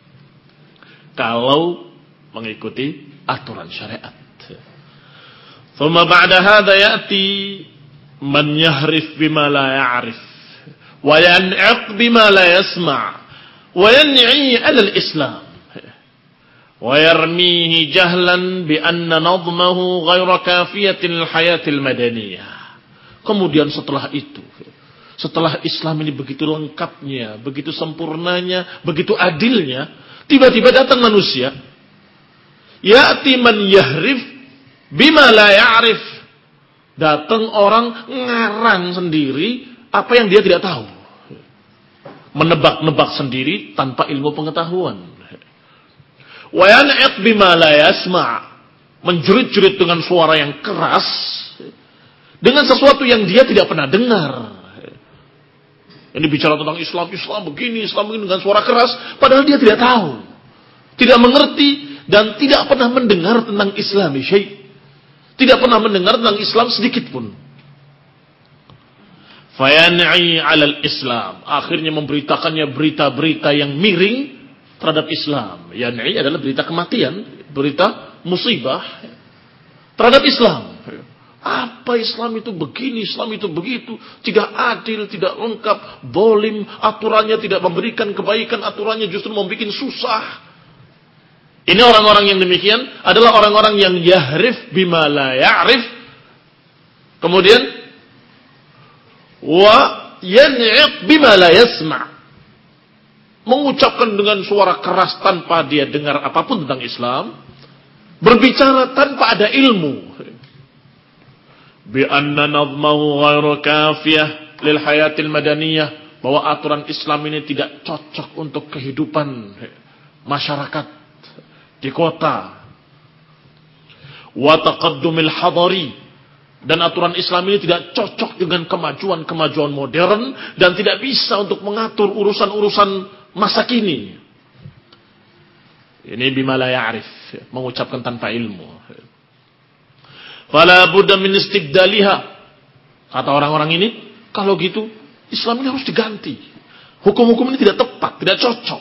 Kalau mengikuti aturan syariat. Thumma ba'da hadha ya'ti man yahrif bima la ya'rif wa yan'iq bima la yasma' wa yan'i 'ala al-islam. ويرميه جهلا بأن نظمه غير كافية الحياة المدنية. Kemudian setelah itu, setelah Islam ini begitu lengkapnya, begitu sempurnanya, begitu adilnya, tiba-tiba datang manusia, ya'ti man yahrif bima la ya'rif. Datang orang ngarang sendiri apa yang dia tidak tahu, menebak-nebak sendiri tanpa ilmu pengetahuan. Wa yan'iq bima la yasma', menjerit-jerit dengan suara yang keras dengan sesuatu yang dia tidak pernah dengar. Ini bicara tentang Islam, Islam begini, Islam begini dengan suara keras, padahal dia tidak tahu, tidak mengerti, dan tidak pernah mendengar tentang Islam syai'. Tidak pernah mendengar tentang Islam sedikit pun. Fayan'i 'alal Islam, akhirnya memberitakannya berita-berita yang miring terhadap Islam. Yan'i adalah berita kematian, berita musibah terhadap Islam. Apa Islam itu begini, Islam itu begitu, tidak adil, tidak lengkap, zalim, aturannya tidak memberikan kebaikan, aturannya justru membuat susah. Ini orang-orang yang demikian adalah orang-orang yang yahrif bima la ya'rif. Kemudian wa yan'iq bima la yasma', mengucapkan dengan suara keras tanpa dia dengar apapun tentang Islam, berbicara tanpa ada ilmu. Bi anna nadmahu ghairu kafiyah lil hayatil madaniyah, bahwa aturan Islam ini tidak cocok untuk kehidupan masyarakat di kota. Wa taqaddumil hadari, dan aturan Islam ini tidak cocok dengan kemajuan-kemajuan modern dan tidak bisa untuk mengatur urusan-urusan masa kini. Ini bima la ya'rif, mengucapkan tanpa ilmu. Fala budda min istibdaliha, kata orang-orang ini, kalau gitu Islam ini harus diganti. Hukum-hukum ini tidak tepat, tidak cocok.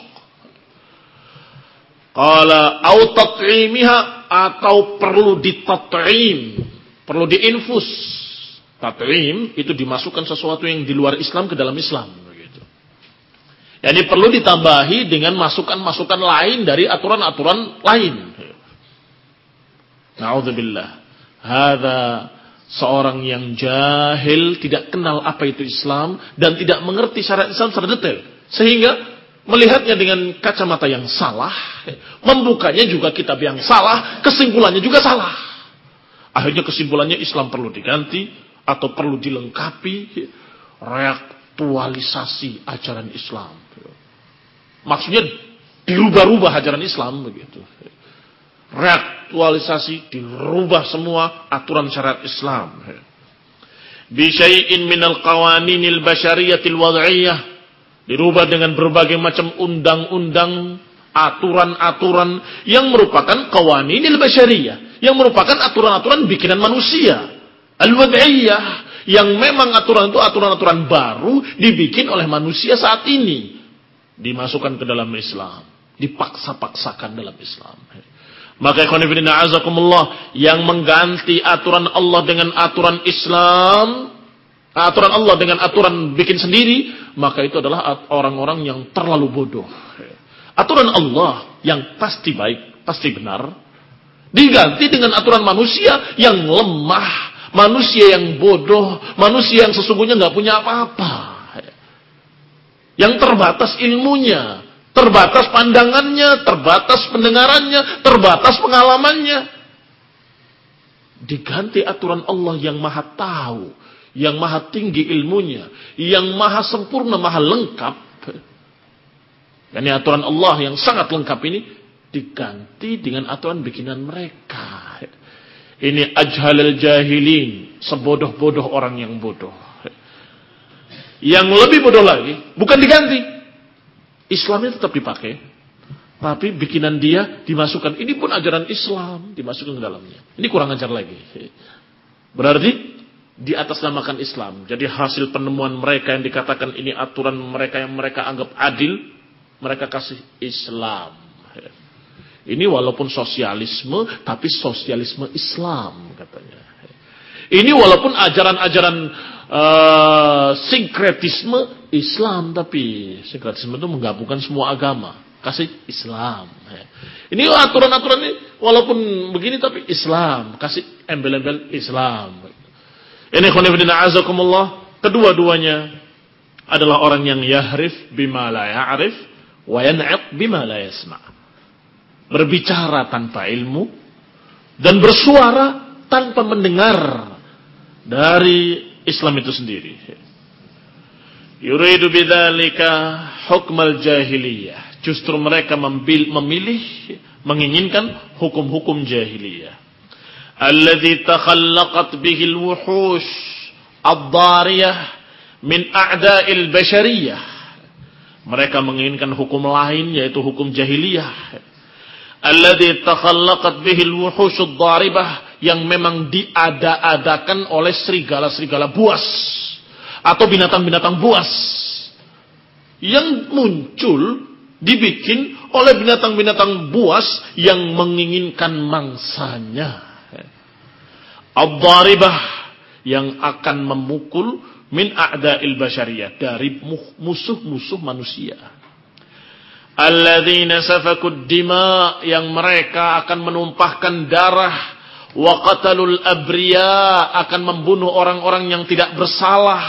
Qala au tat'imiha, atau perlu ditat'im, perlu diinfus. Tat'im itu dimasukkan sesuatu yang di luar Islam ke dalam Islam. Jadi perlu ditambahi dengan masukan-masukan lain dari aturan-aturan lain. Na'udzubillah. Hadza Seorang yang jahil, tidak kenal apa itu Islam, dan tidak mengerti syariat Islam secara detail. Sehingga melihatnya dengan kacamata yang salah, membukanya juga kitab yang salah, kesimpulannya juga salah. Akhirnya kesimpulannya Islam perlu diganti, atau perlu dilengkapi, reaktualisasi ajaran Islam. Maksudnya dirubah-rubah ajaran Islam begitu. Reaktualisasi, dirubah semua aturan syariat Islam. Bisyai'in minal qawaninil basyariyatil wad'iyah, dirubah dengan berbagai macam undang-undang, aturan-aturan yang merupakan qawaninil basyariyah, yang merupakan aturan-aturan bikinan manusia. Al-wad'iyah, yang memang aturan itu aturan-aturan baru dibikin oleh manusia saat ini, dimasukkan ke dalam Islam, dipaksa-paksakan dalam Islam. Maka ikhwan fillah azakumullah, yang mengganti aturan Allah dengan aturan Islam, aturan Allah dengan aturan bikin sendiri, maka itu adalah orang-orang yang terlalu bodoh. Aturan Allah yang pasti baik, pasti benar, diganti dengan aturan manusia yang lemah, manusia yang bodoh, manusia yang sesungguhnya nggak punya apa-apa, yang terbatas ilmunya, terbatas pandangannya, terbatas pendengarannya, terbatas pengalamannya. Diganti aturan Allah yang maha tahu, yang maha tinggi ilmunya, yang maha sempurna, maha lengkap. Yani aturan Allah yang sangat lengkap ini diganti dengan aturan bikinan mereka. Ini ajhalul jahilin, sebodoh-bodoh orang yang bodoh. Yang lebih bodoh lagi, bukan diganti, Islamnya tetap dipakai, tapi bikinan dia dimasukkan. Ini pun ajaran Islam dimasukkan ke dalamnya. Ini kurang ajar lagi. Berarti di atas namakan Islam. Jadi hasil penemuan mereka yang dikatakan ini aturan mereka yang mereka anggap adil, mereka kasih Islam. Ini walaupun sosialisme, tapi sosialisme Islam katanya. Ini walaupun ajaran-ajaran uh, sinkretisme Islam, tapi sinkretisme itu menggabungkan semua agama, kasih Islam. Ini aturan-aturan ini walaupun begini tapi Islam, kasih embel-embel Islam. Ini khonifidina azakumullah, kedua-duanya adalah orang yang yahrif bima la ya'rif wa yan'iq bima la yasma'. Berbicara tanpa ilmu dan bersuara tanpa mendengar dari Islam itu sendiri. Yuridu bidzalika hukmal jahiliyah. Justru mereka memilih, menginginkan hukum-hukum jahiliyah. Alladzi takhallaqat bihi al-wuhush ad-dariyah min a'da'il bashariyah. Mereka menginginkan hukum lain, yaitu hukum jahiliyah. Alladzi takhallaqat bihi al-wuhush ad-daribah, yang memang diada-adakan oleh serigala-serigala buas atau binatang-binatang buas yang muncul, dibikin oleh binatang-binatang buas yang menginginkan mangsanya. Ad-daribah, yang akan memukul min a'da'il basyariyah, dari musuh-musuh manusia. Alladzina safakud dima, yang mereka akan menumpahkan darah, wa qatalul abriya, akan membunuh orang-orang yang tidak bersalah,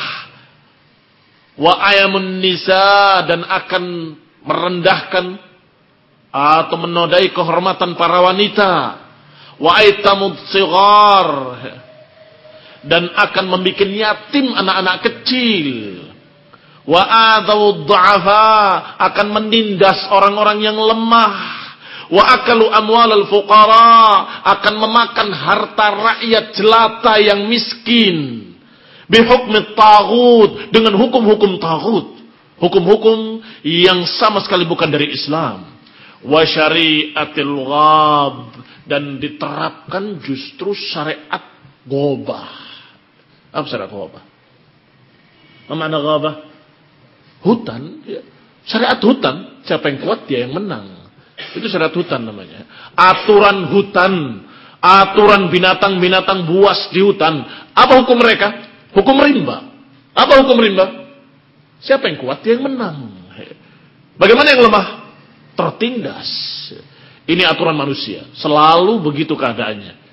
wa ayamun nisa, dan akan merendahkan atau menodai kehormatan para wanita, wa aitamud sighar, dan akan membuat yatim anak-anak kecil, wa adawud du'afa, akan menindas orang-orang yang lemah, wa akalu amwalal fuqara, akan memakan harta rakyat jelata yang miskin, bihukmi taghut, dengan hukum-hukum taghut, hukum-hukum yang sama sekali bukan dari Islam, wa syariatil ghab, dan diterapkan justru syariat ghobah. Apa syariat ghobah? Apa makna ghobah? Hutan, ya. Syariat hutan, siapa yang kuat dia yang menang. Itu syariat hutan namanya. Aturan hutan, aturan binatang-binatang buas di hutan. Apa hukum mereka? Hukum rimba. Apa hukum rimba? Siapa yang kuat dia yang menang. Bagaimana yang lemah? Tertindas. Ini aturan manusia, selalu begitu keadaannya.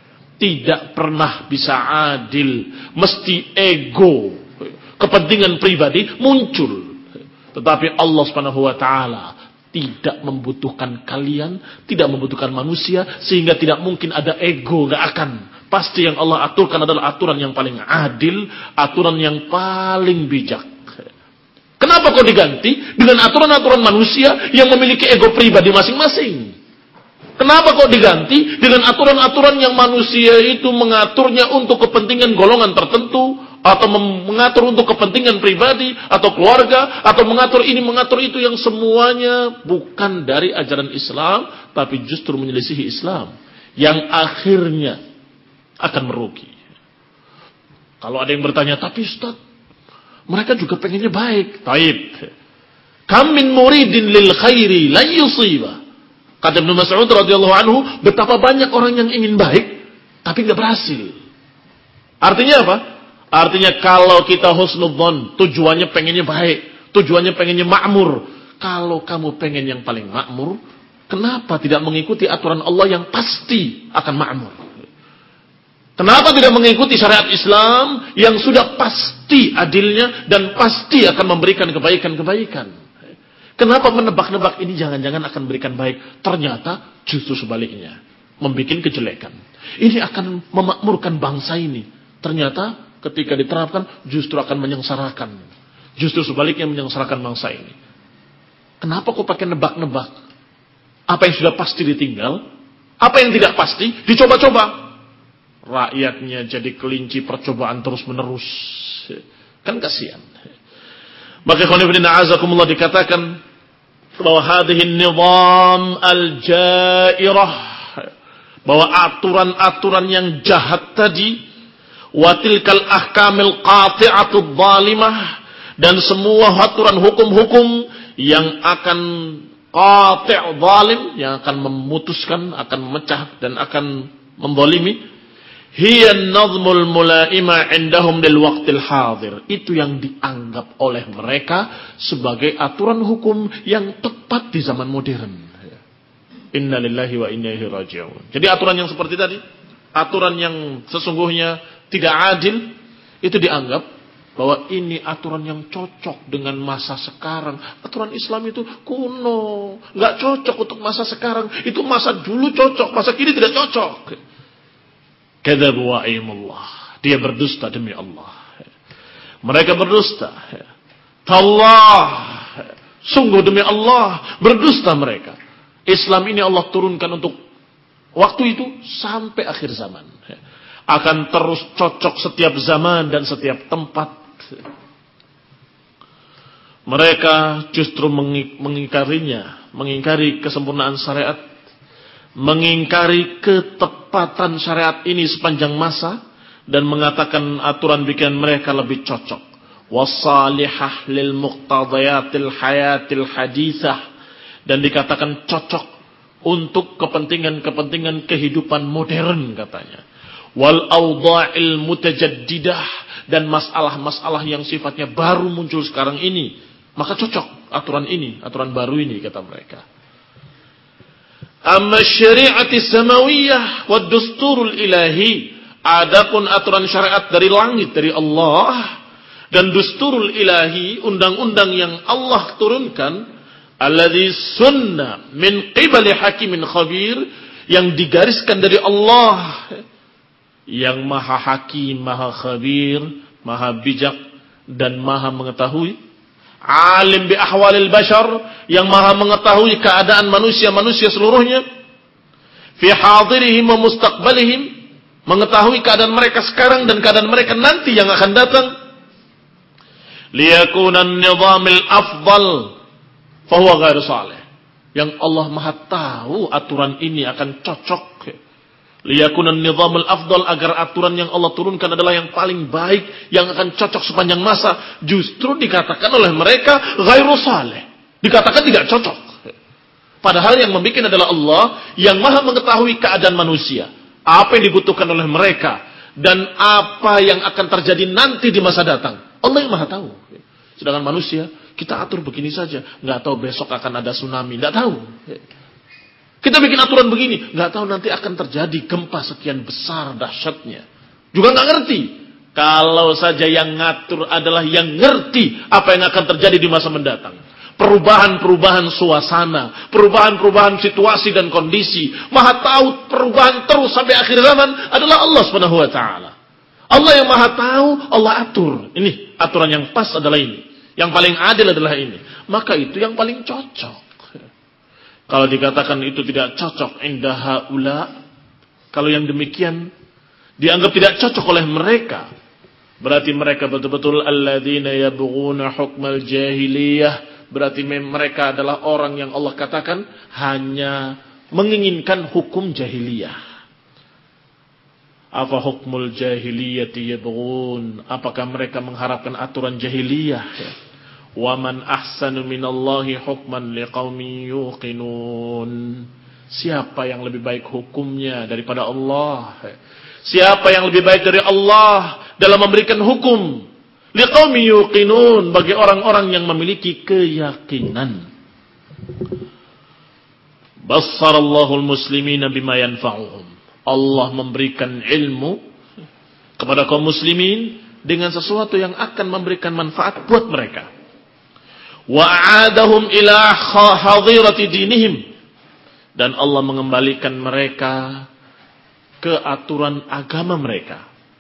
tidak pernah bisa adil. Mesti ego, kepentingan pribadi muncul. Tetapi Allah Subhanahu wa taala tidak membutuhkan kalian, tidak membutuhkan manusia, sehingga tidak mungkin ada ego, gak akan. Pasti yang Allah aturkan adalah aturan yang paling adil, aturan yang paling bijak. Kenapa kok diganti dengan aturan-aturan manusia yang memiliki ego pribadi masing-masing? Kenapa kok diganti dengan aturan-aturan yang manusia itu mengaturnya untuk kepentingan golongan tertentu, atau mengatur untuk kepentingan pribadi atau keluarga, atau mengatur ini mengatur itu, yang semuanya bukan dari ajaran Islam, tapi justru menyelisihi Islam, yang akhirnya akan merugi. Kalau ada yang bertanya, tapi Ustaz, mereka juga pengennya baik. Taib. Kam min muridin lil khairi la yusiba. Kata Ibnu Mas'ud radhiyallahu anhu, betapa banyak orang yang ingin baik tapi enggak berhasil. Artinya apa? Artinya kalau kita husnudzon, tujuannya pengennya baik, tujuannya pengennya makmur. Kalau kamu pengen yang paling makmur, kenapa tidak mengikuti aturan Allah yang pasti akan makmur? Kenapa tidak mengikuti syariat Islam yang sudah pasti adilnya dan pasti akan memberikan kebaikan-kebaikan? Kenapa menebak-nebak ini jangan-jangan akan memberikan baik, ternyata justru sebaliknya, membuat kejelekan. Ini akan memakmurkan bangsa ini. Ternyata ketika diterapkan justru akan menyengsarakan. Justru sebaliknya menyengsarakan bangsa ini. Kenapa kok pakai nebak-nebak? Apa yang sudah pasti ditinggal, apa yang tidak pasti dicoba-coba. Rakyatnya jadi kelinci percobaan terus-menerus. Kan kasihan. Maka khonifidina azakumullah dikatakan bahwa hadhihi nizam al-jairah, bahwa aturan-aturan yang jahat tadi, watilkal ahkamil qati'atud zalimah, dan semua aturan hukum-hukum yang akan qati' zalim, yang akan memutuskan, akan memecah dan akan menzalimi, hiya an-nazmul mulaima 'indahum lil waqtil hadir. Itu yang dianggap oleh mereka sebagai aturan hukum yang tepat di zaman modern. Inna lillahi wa inna ilaihi raji'un. Jadi aturan yang seperti tadi, aturan yang sesungguhnya tidak adil, itu dianggap bahwa ini aturan yang cocok dengan masa sekarang. Aturan Islam itu kuno, nggak cocok untuk masa sekarang. Itu masa dulu cocok, masa kini tidak cocok. Kadzabu wa aimullah. Dia berdusta demi Allah. Mereka berdusta. Allah. Sungguh demi Allah berdusta mereka. Islam ini Allah turunkan untuk waktu itu sampai akhir zaman. Akan terus cocok setiap zaman dan setiap tempat. Mereka justru mengingkarinya, mengingkari kesempurnaan syariat, mengingkari ketepatan syariat ini sepanjang masa, dan mengatakan aturan bikinan mereka lebih cocok. Wasalihah lil muqtadayatil hayatil hadithah, dan dikatakan cocok untuk kepentingan-kepentingan kehidupan modern katanya. Wal awda'il mutajaddidah, dan masalah-masalah yang sifatnya baru muncul sekarang ini, maka cocok aturan ini, aturan baru ini kata mereka. Amma syari'ati samawiyah wa dusturul ilahi, adapun aturan syariat dari langit dari Allah dan dusturul ilahi, undang-undang yang Allah turunkan, alladzi sunna min qibali hakimin khabir, yang digariskan dari Allah yang maha hakim, maha khabir, maha bijak dan maha mengetahui, alim bi ahwalil bashar, yang maha mengetahui keadaan manusia-manusia seluruhnya, fi hadirihim wa mustaqbalihim, mengetahui keadaan mereka sekarang dan keadaan mereka nanti yang akan datang. Liyakuna an-nizamil afdal fa huwa ghairu salih, yang Allah maha tahu aturan ini akan cocok. Liyakuna an-nizamul afdal, agar aturan yang Allah turunkan adalah yang paling baik, yang akan cocok sepanjang masa, justru dikatakan oleh mereka ghairu salih, dikatakan tidak cocok. Padahal yang membuat adalah Allah yang maha mengetahui keadaan manusia, apa yang dibutuhkan oleh mereka dan apa yang akan terjadi nanti di masa datang. Allah yang maha tahu. Sedangkan manusia, kita atur begini saja, nggak tahu besok akan ada tsunami, nggak tahu. Kita bikin aturan begini, nggak tahu nanti akan terjadi gempa sekian besar dahsyatnya. Juga nggak ngerti. Kalau saja yang ngatur adalah yang ngerti apa yang akan terjadi di masa mendatang. Perubahan-perubahan suasana, perubahan-perubahan situasi dan kondisi. Maha tahu perubahan terus sampai akhir zaman adalah Allah Subhanahu wa taala. Allah yang Maha tahu, Allah atur. Ini aturan yang pas adalah ini. Yang paling adil adalah ini. Maka itu yang paling cocok. Kalau dikatakan itu tidak cocok indah haula, kalau yang demikian dianggap tidak cocok oleh mereka, berarti mereka betul-betul alladzina yabghuna hukmal jahiliyah, berarti mereka adalah orang yang Allah katakan hanya menginginkan hukum jahiliyah. Apa hukmul jahiliyati yabghun? Apakah mereka mengharapkan aturan jahiliyah? Wa man ahsanu minallahi hukman liqaumin yuqinun. Siapa yang lebih baik hukumnya daripada Allah? Siapa yang lebih baik dari Allah dalam memberikan hukum? Liqaumin yuqinun, bagi orang-orang yang memiliki keyakinan. Bassarallahu almuslimina bima yanfa'uhum. Allah memberikan ilmu kepada kaum muslimin dengan sesuatu yang akan memberikan manfaat buat mereka. Wa'adahum ila hadirati dinihim, dan Allah mengembalikan mereka ke aturan agama mereka.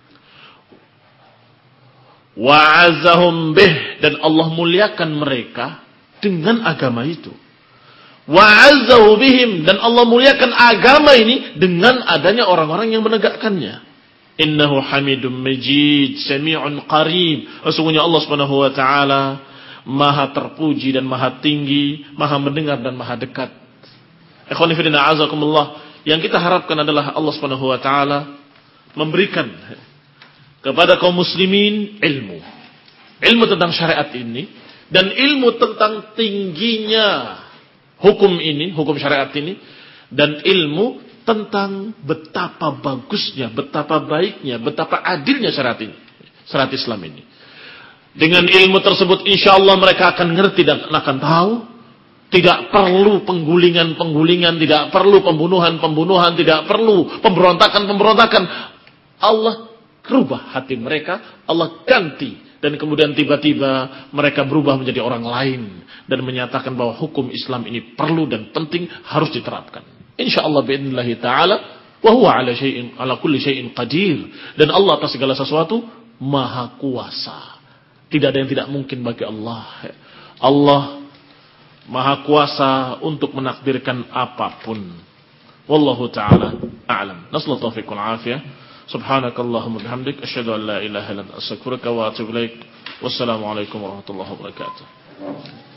Wa'azahum bih, dan Allah muliakan mereka dengan agama itu. Wa'azzahu bihim, dan Allah muliakan agama ini dengan adanya orang-orang yang menegakkannya. Innahu hamidum majid sami'un qarib. Sesungguhnya Allah Subhanahu wa taala Maha terpuji dan maha tinggi, maha mendengar dan maha dekat. Ikhwani fillah a'azakumullah, yang kita harapkan adalah Allah Subhanahu wa taala memberikan kepada kaum muslimin ilmu. Ilmu tentang syariat ini dan ilmu tentang tingginya hukum ini, hukum syariat ini, dan ilmu tentang betapa bagusnya, betapa baiknya, betapa adilnya syariat ini, syariat Islam ini. Dengan ilmu tersebut insyaallah mereka akan ngerti dan akan tahu. Tidak perlu penggulingan-penggulingan, tidak perlu pembunuhan-pembunuhan, tidak perlu pemberontakan-pemberontakan. Allah rubah hati mereka, Allah ganti, dan kemudian tiba-tiba mereka berubah menjadi orang lain dan menyatakan bahwa hukum Islam ini perlu dan penting, harus diterapkan. Insyaallah bi'idznillah taala, wa huwa ala syai'in ala kulli syai'in qadir, dan Allah atas segala sesuatu maha kuasa. Tidak ada yang tidak mungkin bagi Allah. Allah maha kuasa untuk menakdirkan apapun. Wallahu ta'ala a'lam. Nasallahu taufiq wal afiyah. Subhanakallahumma bihamdik asyhadu an la ilaha illa anta astaghfiruka wa atubu ilaik. Wassalamu alaikum warahmatullahi wabarakatuh.